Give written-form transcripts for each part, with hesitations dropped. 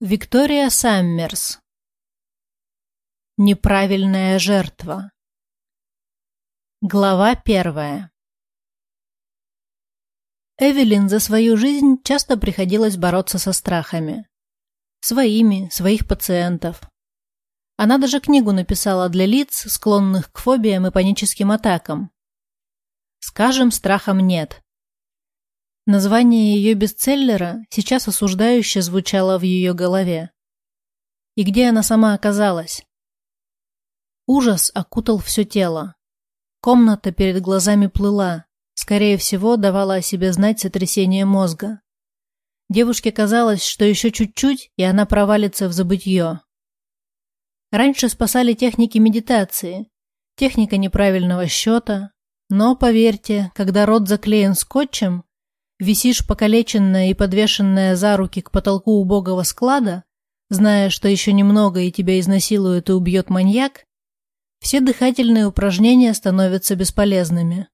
Виктория Саммерс. Неправильная жертва. Глава 1. Эвелин за свою жизнь часто приходилось бороться со страхами. Своих пациентов. Она даже книгу написала для лиц, склонных к фобиям и паническим атакам. «Скажем, страхом нет». Название ее бестселлера сейчас осуждающе звучало в ее голове. И где она сама оказалась? Ужас окутал все тело. Комната перед глазами плыла, скорее всего, давала о себе знать сотрясение мозга. Девушке казалось, что еще чуть-чуть, и она провалится в забытье. Раньше спасали техники медитации, техника неправильного счета, но, поверьте, когда рот заклеен скотчем, висишь покалеченная и подвешенная за руки к потолку убогого склада, зная, что еще немного и тебя изнасилует и убьет маньяк, все дыхательные упражнения становятся бесполезными.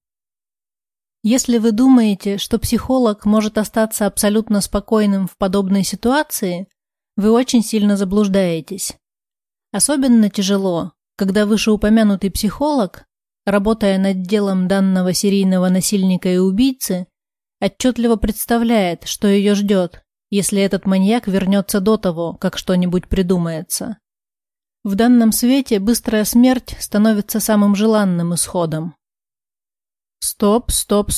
Если вы думаете, что психолог может остаться абсолютно спокойным в подобной ситуации, вы очень сильно заблуждаетесь. Особенно тяжело, когда вышеупомянутый психолог, работая над делом данного серийного насильника и убийцы, отчетливо представляет, что ее ждет, если этот маньяк вернется до того, как что-нибудь придумается. В данном свете быстрая смерть становится самым желанным исходом. Стоп.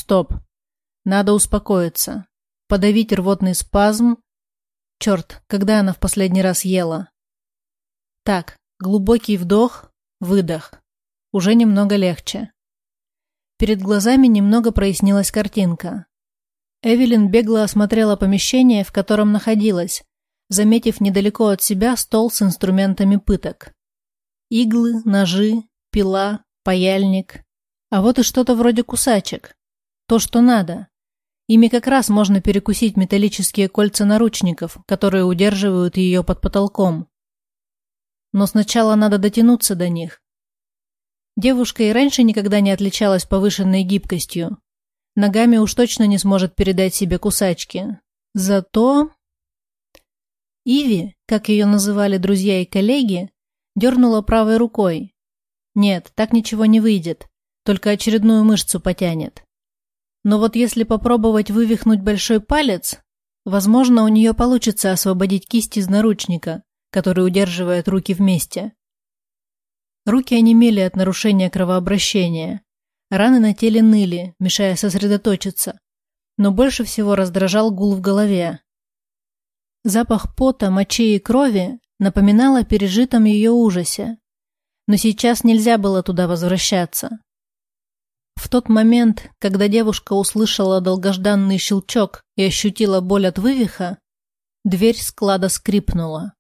Надо успокоиться. Подавить рвотный спазм. Черт, когда она в последний раз ела? Так, глубокий вдох, выдох. Уже немного легче. Перед глазами немного прояснилась картинка. Эвелин бегло осмотрела помещение, в котором находилась, заметив недалеко от себя стол с инструментами пыток. Иглы, ножи, пила, паяльник. А вот и что-то вроде кусачек. То, что надо. Ими как раз можно перекусить металлические кольца наручников, которые удерживают ее под потолком. Но сначала надо дотянуться до них. Девушка и раньше никогда не отличалась повышенной гибкостью. Ногами уж точно не сможет передать себе кусачки. Зато... Иви, как ее называли друзья и коллеги, дернула правой рукой. Нет, так ничего не выйдет, только очередную мышцу потянет. Но вот если попробовать вывихнуть большой палец, возможно, у нее получится освободить кисть из наручника, который удерживает руки вместе. Руки онемели от нарушения кровообращения. Раны на теле ныли, мешая сосредоточиться, но больше всего раздражал гул в голове. Запах пота, мочи и крови напоминал о пережитом ее ужасе, но сейчас нельзя было туда возвращаться. В тот момент, когда девушка услышала долгожданный щелчок и ощутила боль от вывиха, дверь склада скрипнула.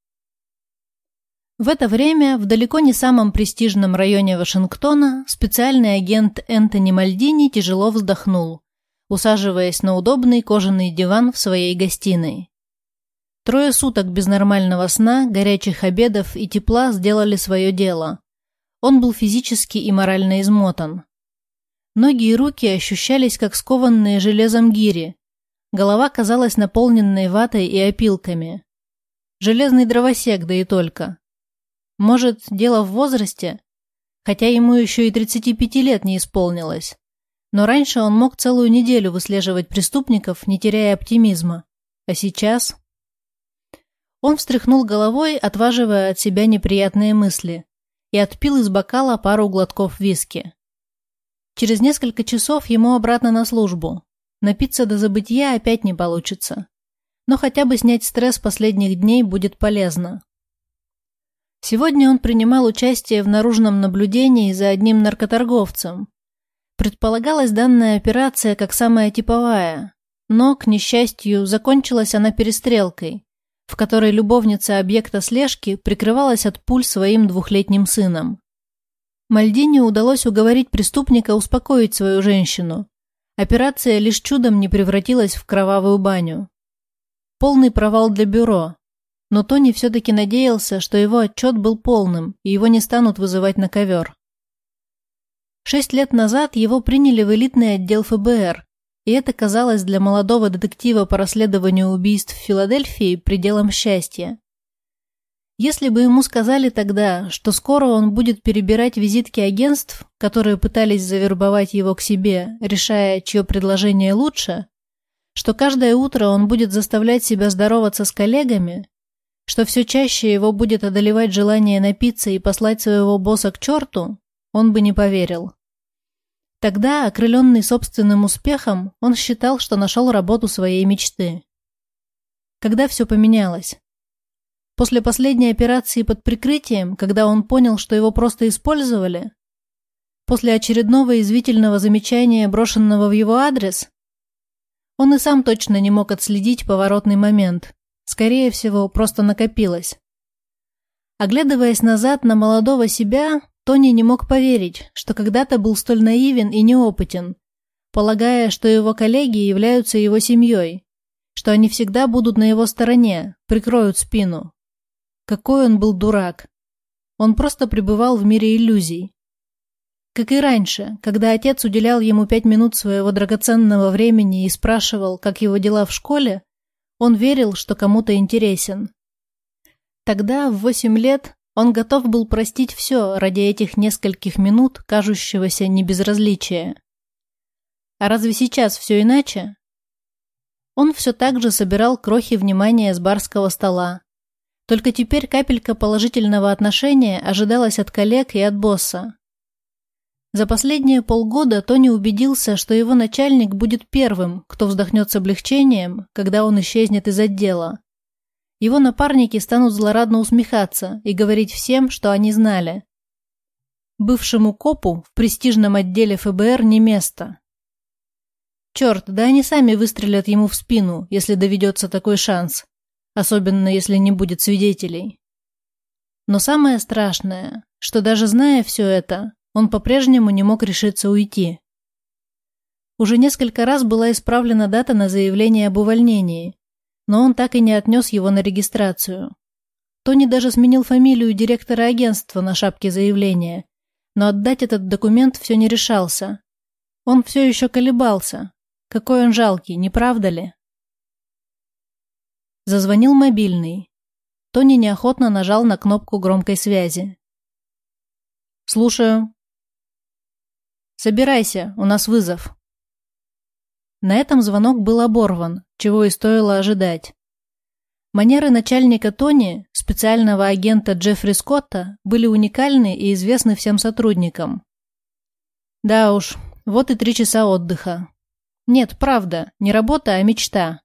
В это время в далеко не самом престижном районе Вашингтона специальный агент Энтони Мальдини тяжело вздохнул, усаживаясь на удобный кожаный диван в своей гостиной. 3 суток без нормального сна, горячих обедов и тепла сделали свое дело. Он был физически и морально измотан. Ноги и руки ощущались как скованные железом гири. Голова казалась наполненной ватой и опилками. Железный дровосек, да и только. Может, дело в возрасте? Хотя ему еще и 35 лет не исполнилось. Но раньше он мог целую неделю выслеживать преступников, не теряя оптимизма. А сейчас... Он встряхнул головой, отваживая от себя неприятные мысли, и отпил из бокала пару глотков виски. Через несколько часов ему обратно на службу. Напиться до забытья опять не получится. Но хотя бы снять стресс последних дней будет полезно. Сегодня он принимал участие в наружном наблюдении за одним наркоторговцем. Предполагалась данная операция как самая типовая, но, к несчастью, закончилась она перестрелкой, в которой любовница объекта слежки прикрывалась от пуль своим 2-летним сыном. Мальдини удалось уговорить преступника успокоить свою женщину. Операция лишь чудом не превратилась в кровавую баню. Полный провал для бюро. Но Тони все-таки надеялся, что его отчет был полным, и его не станут вызывать на ковер. 6 лет назад его приняли в элитный отдел ФБР, и это казалось для молодого детектива по расследованию убийств в Филадельфии пределом счастья. Если бы ему сказали тогда, что скоро он будет перебирать визитки агентств, которые пытались завербовать его к себе, решая, чье предложение лучше, что каждое утро он будет заставлять себя здороваться с коллегами, что все чаще его будет одолевать желание напиться и послать своего босса к черту, он бы не поверил. Тогда, окрыленный собственным успехом, он считал, что нашел работу своей мечты. Когда все поменялось? После последней операции под прикрытием, когда он понял, что его просто использовали? После очередного язвительного замечания, брошенного в его адрес? Он и сам точно не мог отследить поворотный момент. Скорее всего, просто накопилось. Оглядываясь назад на молодого себя, Тони не мог поверить, что когда-то был столь наивен и неопытен, полагая, что его коллеги являются его семьей, что они всегда будут на его стороне, прикроют спину. Какой он был дурак. Он просто пребывал в мире иллюзий. Как и раньше, когда отец уделял ему 5 минут своего драгоценного времени и спрашивал, как его дела в школе, он верил, что кому-то интересен. Тогда, в 8 лет, он готов был простить все ради этих нескольких минут кажущегося небезразличия. А разве сейчас все иначе? Он все так же собирал крохи внимания с барского стола. Только теперь капелька положительного отношения ожидалась от коллег и от босса. За последние полгода Тони убедился, что его начальник будет первым, кто вздохнет с облегчением, когда он исчезнет из отдела. Его напарники станут злорадно усмехаться и говорить всем, что они знали. Бывшему копу в престижном отделе ФБР не место. Черт, да они сами выстрелят ему в спину, если доведется такой шанс, особенно если не будет свидетелей. Но самое страшное, что даже зная все это, он по-прежнему не мог решиться уйти. Уже несколько раз была исправлена дата на заявление об увольнении, но он так и не отнес его на регистрацию. Тони даже сменил фамилию директора агентства на шапке заявления, но отдать этот документ все не решался. Он все еще колебался. Какой он жалкий, не правда ли? Зазвонил мобильный. Тони неохотно нажал на кнопку громкой связи. «Слушаю». «Собирайся, у нас вызов». На этом звонок был оборван, чего и стоило ожидать. Манеры начальника Тони, специального агента Джеффри Скотта, были уникальны и известны всем сотрудникам. Да уж, вот и 3 часа отдыха. Нет, правда, не работа, а мечта.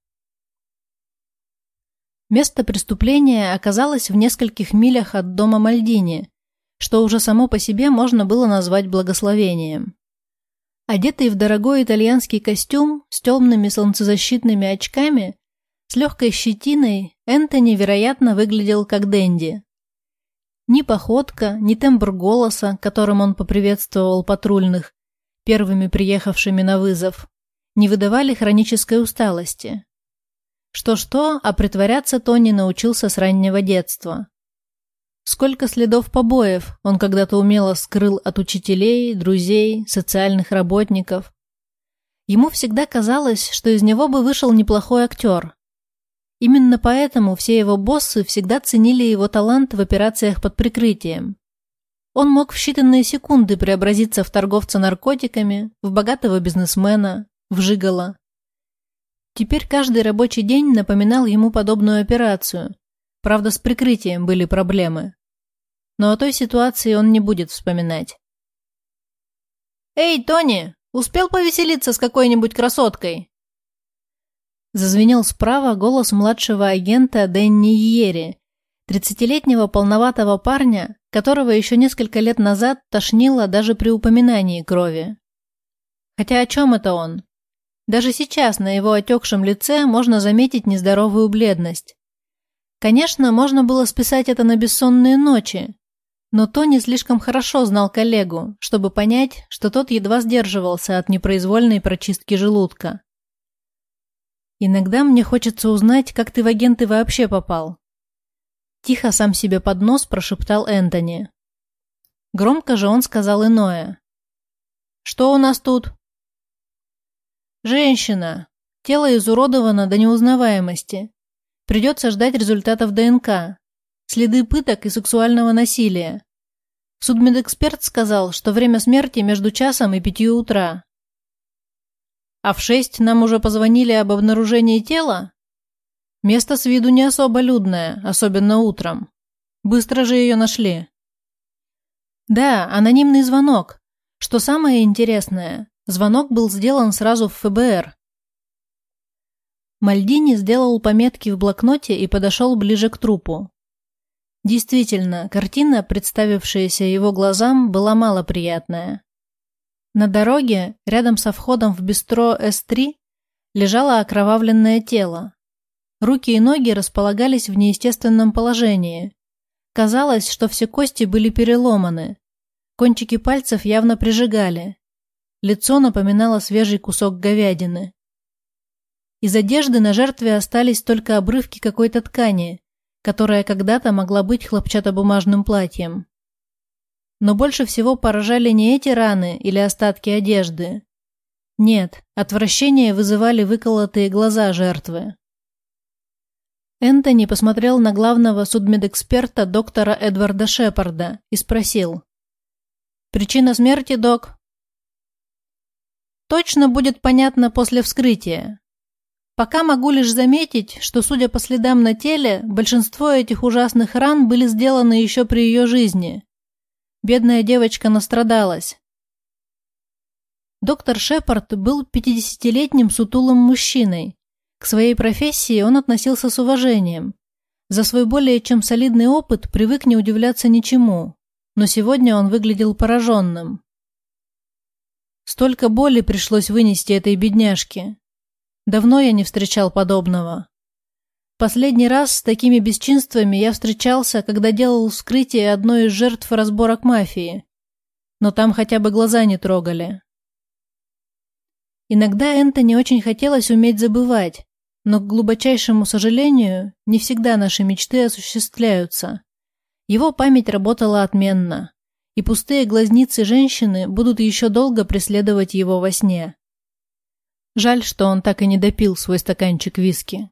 Место преступления оказалось в нескольких милях от дома Мальдини, что уже само по себе можно было назвать благословением. Одетый в дорогой итальянский костюм с темными солнцезащитными очками, с легкой щетиной, Энтони, вероятно, выглядел как денди. Ни походка, ни тембр голоса, которым он поприветствовал патрульных, первыми приехавшими на вызов, не выдавали хронической усталости. Что-что, а притворяться Тони научился с раннего детства. Сколько следов побоев он когда-то умело скрыл от учителей, друзей, социальных работников. Ему всегда казалось, что из него бы вышел неплохой актер. Именно поэтому все его боссы всегда ценили его талант в операциях под прикрытием. Он мог в считанные секунды преобразиться в торговца наркотиками, в богатого бизнесмена, в жиголо. Теперь каждый рабочий день напоминал ему подобную операцию. Правда, с прикрытием были проблемы. Но о той ситуации он не будет вспоминать. «Эй, Тони, успел повеселиться с какой-нибудь красоткой?» Зазвенел справа голос младшего агента Дэнни Йери, 30-летнего полноватого парня, которого еще несколько лет назад тошнило даже при упоминании крови. Хотя о чем это он? Даже сейчас на его отекшем лице можно заметить нездоровую бледность. Конечно, можно было списать это на бессонные ночи, но Тони слишком хорошо знал коллегу, чтобы понять, что тот едва сдерживался от непроизвольной прочистки желудка. «Иногда мне хочется узнать, как ты в агенты вообще попал». Тихо сам себе под нос прошептал Энтони. Громко же он сказал иное. «Что у нас тут?» Женщина. Тело изуродовано до неузнаваемости. Придется ждать результатов ДНК. Следы пыток и сексуального насилия. Судмедэксперт сказал, что время смерти между 1 и 5 утра. А в 6 нам уже позвонили об обнаружении тела? Место с виду не особо людное, особенно утром. Быстро же ее нашли. Да, анонимный звонок. Что самое интересное, звонок был сделан сразу в ФБР. Мальдини сделал пометки в блокноте и подошел ближе к трупу. Действительно, картина, представившаяся его глазам, была малоприятная. На дороге, рядом со входом в бистро С3, лежало окровавленное тело. Руки и ноги располагались в неестественном положении. Казалось, что все кости были переломаны. Кончики пальцев явно прижигали. Лицо напоминало свежий кусок говядины. Из одежды на жертве остались только обрывки какой-то ткани, которая когда-то могла быть хлопчатобумажным платьем. Но больше всего поражали не эти раны или остатки одежды. Нет, отвращение вызывали выколотые глаза жертвы. Энтони посмотрел на главного судмедэксперта доктора Эдварда Шепарда и спросил: «Причина смерти, док?» «Точно будет понятно после вскрытия. Пока могу лишь заметить, что, судя по следам на теле, большинство этих ужасных ран были сделаны еще при ее жизни. Бедная девочка настрадалась». Доктор Шепард был 50-летним сутулым мужчиной. К своей профессии он относился с уважением. За свой более чем солидный опыт привык не удивляться ничему, но сегодня он выглядел пораженным. Столько боли пришлось вынести этой бедняжке. Давно я не встречал подобного. Последний раз с такими бесчинствами я встречался, когда делал вскрытие одной из жертв разборок мафии. Но там хотя бы глаза не трогали. Иногда Энтони очень хотелось уметь забывать, но, к глубочайшему сожалению, не всегда наши мечты осуществляются. Его память работала отменно, и пустые глазницы женщины будут еще долго преследовать его во сне. Жаль, что он так и не допил свой стаканчик виски.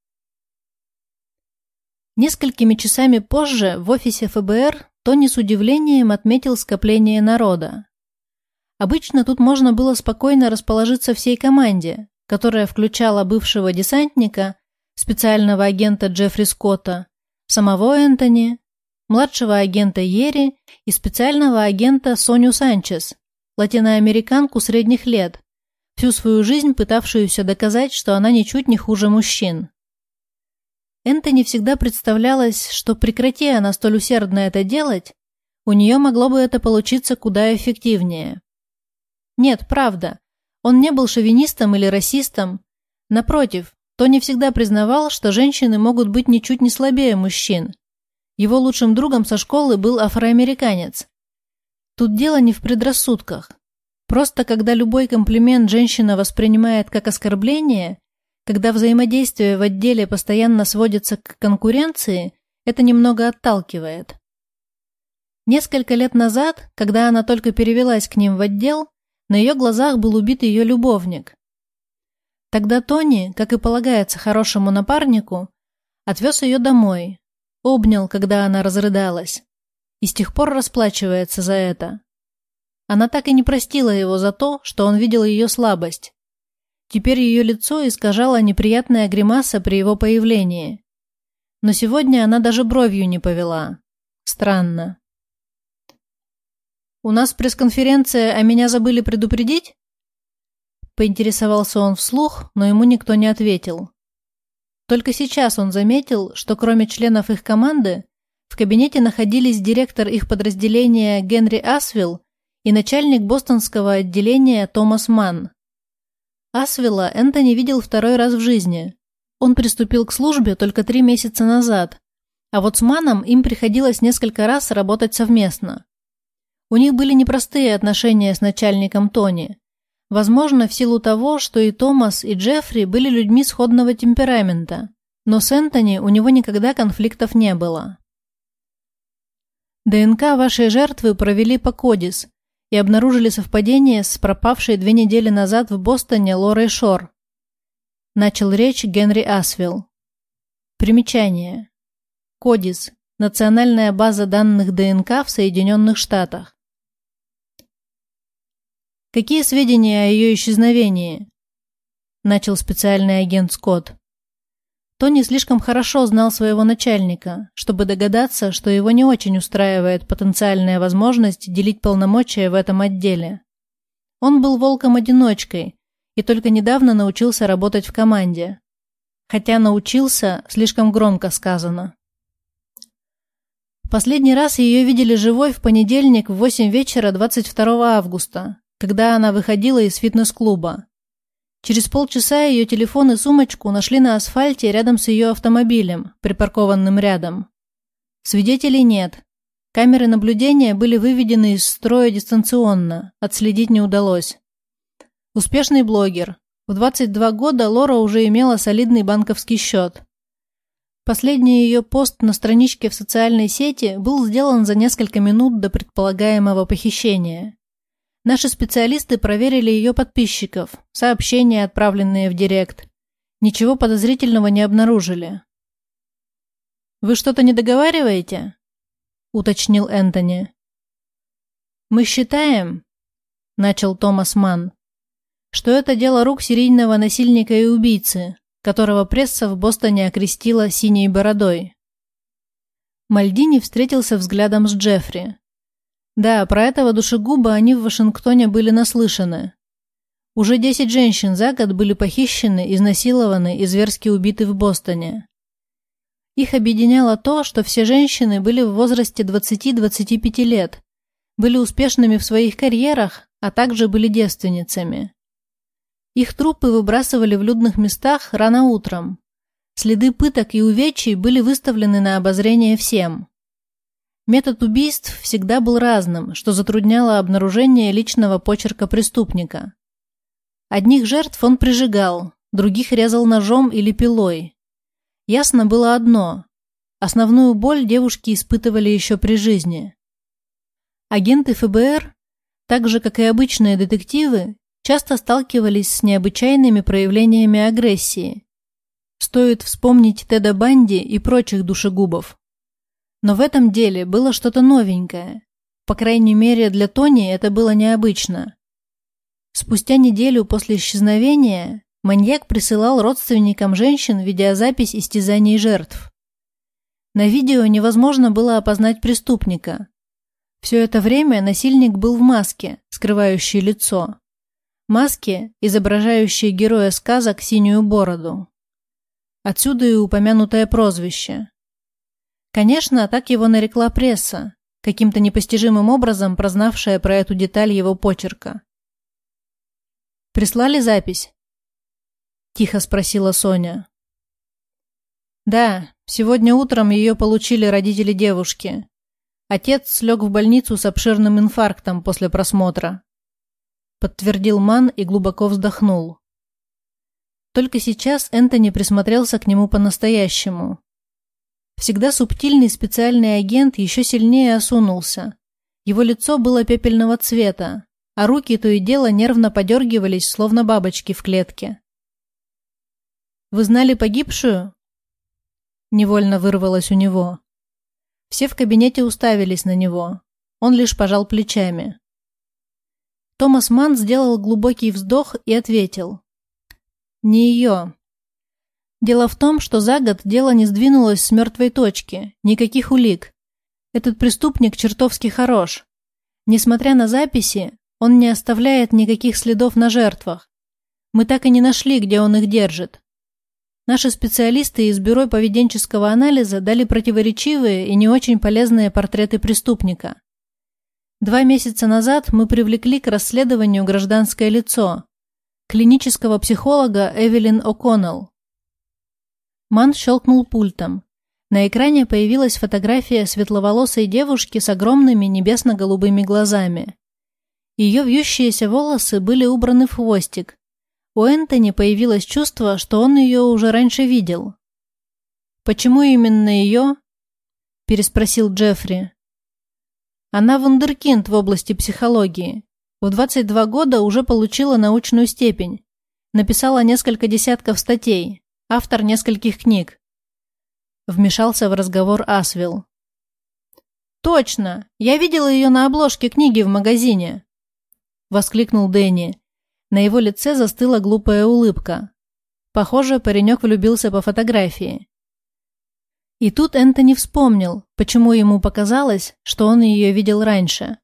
Несколькими часами позже в офисе ФБР Тони с удивлением отметил скопление народа. Обычно тут можно было спокойно расположиться всей команде, которая включала бывшего десантника, специального агента Джеффри Скотта, самого Энтони, младшего агента Йери и специального агента Соню Санчес, латиноамериканку средних лет, всю свою жизнь пытавшуюся доказать, что она ничуть не хуже мужчин. Энтони всегда представлялось, что прекрати она столь усердно это делать, у нее могло бы это получиться куда эффективнее. Нет, правда, он не был шовинистом или расистом. Напротив, Тони всегда признавал, что женщины могут быть ничуть не слабее мужчин. Его лучшим другом со школы был афроамериканец. Тут дело не в предрассудках. Просто когда любой комплимент женщина воспринимает как оскорбление, когда взаимодействие в отделе постоянно сводится к конкуренции, это немного отталкивает. Несколько лет назад, когда она только перевелась к ним в отдел, на ее глазах был убит ее любовник. Тогда Тони, как и полагается хорошему напарнику, отвез ее домой, обнял, когда она разрыдалась, и с тех пор расплачивается за это. Она так и не простила его за то, что он видел ее слабость. Теперь ее лицо искажало неприятная гримаса при его появлении. Но сегодня она даже бровью не повела. Странно. «У нас пресс-конференция, а меня забыли предупредить?» Поинтересовался он вслух, но ему никто не ответил. Только сейчас он заметил, что кроме членов их команды, в кабинете находились директор их подразделения Генри Асвилл и начальник бостонского отделения Томас Манн. Асвилла Энтони видел второй раз в жизни. Он приступил к службе только 3 месяца назад, а вот с Манном им приходилось несколько раз работать совместно. У них были непростые отношения с начальником Тони. Возможно, в силу того, что и Томас, и Джеффри были людьми сходного темперамента, но с Энтони у него никогда конфликтов не было. ДНК вашей жертвы провели по Кодис, и обнаружили совпадение с пропавшей 2 недели назад в Бостоне Лорой Шор. Начал речь Генри Асвилл. Примечание. Кодис. Национальная база данных ДНК в Соединенных Штатах. «Какие сведения о ее исчезновении?» – начал специальный агент Скотт. Тони слишком хорошо знал своего начальника, чтобы догадаться, что его не очень устраивает потенциальная возможность делить полномочия в этом отделе. Он был волком-одиночкой и только недавно научился работать в команде. Хотя научился, слишком громко сказано. Последний раз ее видели живой в понедельник в 8 вечера 22 августа, когда она выходила из фитнес-клуба. Через полчаса ее телефон и сумочку нашли на асфальте рядом с ее автомобилем, припаркованным рядом. Свидетелей нет. Камеры наблюдения были выведены из строя дистанционно, отследить не удалось. Успешный блогер. В 22 года Лора уже имела солидный банковский счет. Последний ее пост на страничке в социальной сети был сделан за несколько минут до предполагаемого похищения. Наши специалисты проверили ее подписчиков, сообщения, отправленные в директ. Ничего подозрительного не обнаружили. «Вы что-то не договариваете?» – уточнил Энтони. «Мы считаем», – начал Томас Манн, – «что это дело рук серийного насильника и убийцы, которого пресса в Бостоне окрестила «синей бородой». Мальдини встретился взглядом с Джеффри. Да, про этого душегуба они в Вашингтоне были наслышаны. Уже 10 женщин за год были похищены, изнасилованы и зверски убиты в Бостоне. Их объединяло то, что все женщины были в возрасте 20-25 лет, были успешными в своих карьерах, а также были девственницами. Их трупы выбрасывали в людных местах рано утром. Следы пыток и увечий были выставлены на обозрение всем. Метод убийств всегда был разным, что затрудняло обнаружение личного почерка преступника. Одних жертв он прижигал, других резал ножом или пилой. Ясно было одно – основную боль девушки испытывали еще при жизни. Агенты ФБР, так же как и обычные детективы, часто сталкивались с необычайными проявлениями агрессии. Стоит вспомнить Теда Банди и прочих душегубов. Но в этом деле было что-то новенькое. По крайней мере, для Тони это было необычно. Спустя неделю после исчезновения маньяк присылал родственникам женщин видеозапись истязаний жертв. На видео невозможно было опознать преступника. Все это время насильник был в маске, скрывающей лицо. Маске, изображающей героя сказок «Синюю бороду». Отсюда и упомянутое прозвище. Конечно, так его нарекла пресса, каким-то непостижимым образом прознавшая про эту деталь его почерка. «Прислали запись?» – тихо спросила Соня. «Да, сегодня утром ее получили родители девушки. Отец слег в больницу с обширным инфарктом после просмотра», – подтвердил Манн и глубоко вздохнул. Только сейчас Энтони присмотрелся к нему по-настоящему. Всегда субтильный специальный агент еще сильнее осунулся. Его лицо было пепельного цвета, а руки то и дело нервно подергивались, словно бабочки в клетке. «Вы знали погибшую?» Невольно вырвалось у него. Все в кабинете уставились на него. Он лишь пожал плечами. Томас Манн сделал глубокий вздох и ответил. «Не ее. Дело в том, что за год дело не сдвинулось с мертвой точки, никаких улик. Этот преступник чертовски хорош. Несмотря на записи, он не оставляет никаких следов на жертвах. Мы так и не нашли, где он их держит. Наши специалисты из Бюро поведенческого анализа дали противоречивые и не очень полезные портреты преступника. 2 месяца назад мы привлекли к расследованию гражданское лицо, клинического психолога Эвелин О'Коннелл. Манн щелкнул пультом. На экране появилась фотография светловолосой девушки с огромными небесно-голубыми глазами. Ее вьющиеся волосы были убраны в хвостик. У Энтони появилось чувство, что он ее уже раньше видел. «Почему именно ее?» – переспросил Джеффри. Она вундеркинд в области психологии. В 22 года уже получила научную степень. Написала несколько десятков статей. Автор нескольких книг. Вмешался в разговор Асвилл. «Точно! Я видела ее на обложке книги в магазине!» Воскликнул Дэнни. На его лице застыла глупая улыбка. Похоже, паренек влюбился по фотографии. И тут Энтони вспомнил, почему ему показалось, что он ее видел раньше.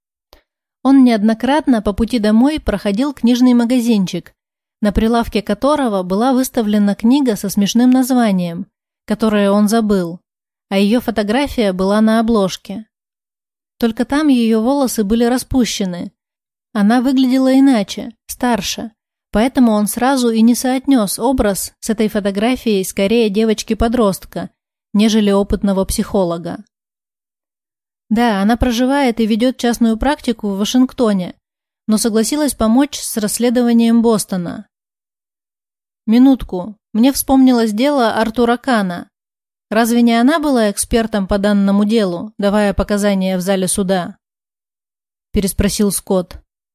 Он неоднократно по пути домой проходил книжный магазинчик, на прилавке которого была выставлена книга со смешным названием, которое он забыл, а ее фотография была на обложке. Только там ее волосы были распущены. Она выглядела иначе, старше, поэтому он сразу и не соотнес образ с этой фотографией скорее девочки-подростка, нежели опытного психолога. Да, она проживает и ведет частную практику в Вашингтоне, но согласилась помочь с расследованием Бостона. Минутку, мне вспомнилось дело Артура Кана. Разве не она была экспертом по данному делу, давая показания в зале суда? Переспросил Скотт.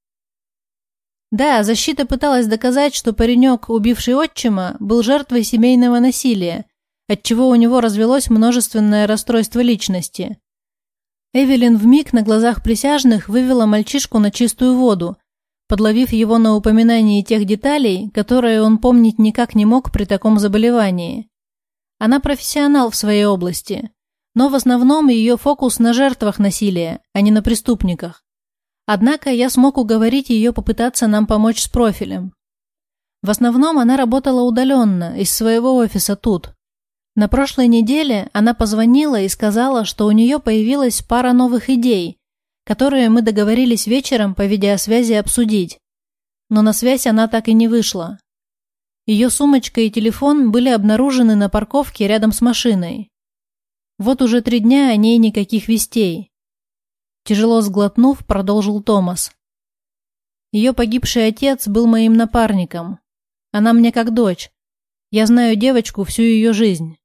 Да, защита пыталась доказать, что паренек, убивший отчима, был жертвой семейного насилия, отчего у него развелось множественное расстройство личности. Эвелин вмиг на глазах присяжных вывела мальчишку на чистую воду, подловив его на упоминании тех деталей, которые он помнить никак не мог при таком заболевании. Она профессионал в своей области, но в основном ее фокус на жертвах насилия, а не на преступниках. Однако я смог уговорить ее попытаться нам помочь с профилем. В основном она работала удаленно, из своего офиса тут. На прошлой неделе она позвонила и сказала, что у нее появилась пара новых идей, которые мы договорились вечером по видеосвязи обсудить. Но на связь она так и не вышла. Ее сумочка и телефон были обнаружены на парковке рядом с машиной. Вот уже 3 дня о ней никаких вестей. Тяжело сглотнув, продолжил Томас. Ее погибший отец был моим напарником. Она мне как дочь. Я знаю девочку всю ее жизнь.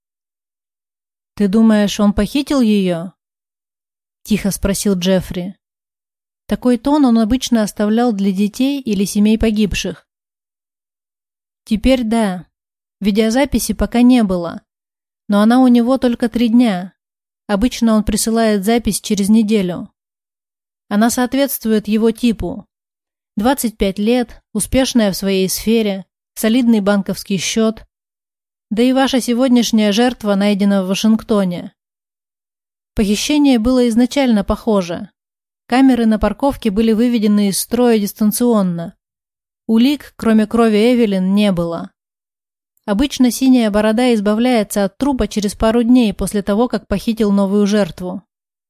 «Ты думаешь, он похитил ее?» Тихо спросил Джеффри. Такой тон он обычно оставлял для детей или семей погибших. Теперь да. Видеозаписи пока не было. Но она у него только 3 дня. Обычно он присылает запись через неделю. Она соответствует его типу. 25 лет, успешная в своей сфере, солидный банковский счет. Да и ваша сегодняшняя жертва найдена в Вашингтоне. Похищение было изначально похоже. Камеры на парковке были выведены из строя дистанционно. Улик, кроме крови Эвелин, не было. Обычно синяя борода избавляется от трупа через пару дней после того, как похитил новую жертву.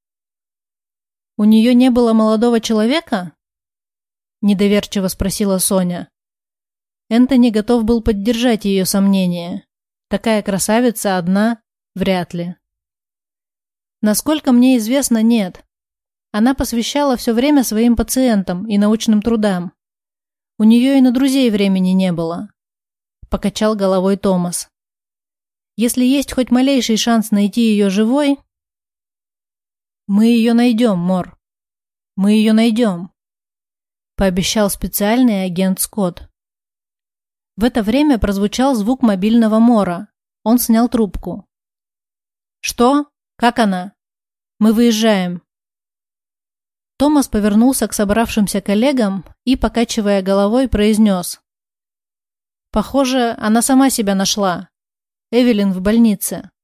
«У нее не было молодого человека?» Недоверчиво спросила Соня. Энтони готов был поддержать ее сомнения. Такая красавица одна? Вряд ли. Насколько мне известно, нет. Она посвящала все время своим пациентам и научным трудам. У нее и на друзей времени не было. Покачал головой Томас. Если есть хоть малейший шанс найти ее живой... Мы ее найдем, Мор. Мы ее найдем. Пообещал специальный агент Скотт. В это время прозвучал звук мобильного Мора. Он снял трубку. «Что? Как она? Мы выезжаем». Томас повернулся к собравшимся коллегам и, покачивая головой, произнес. «Похоже, она сама себя нашла. Эвелин в больнице».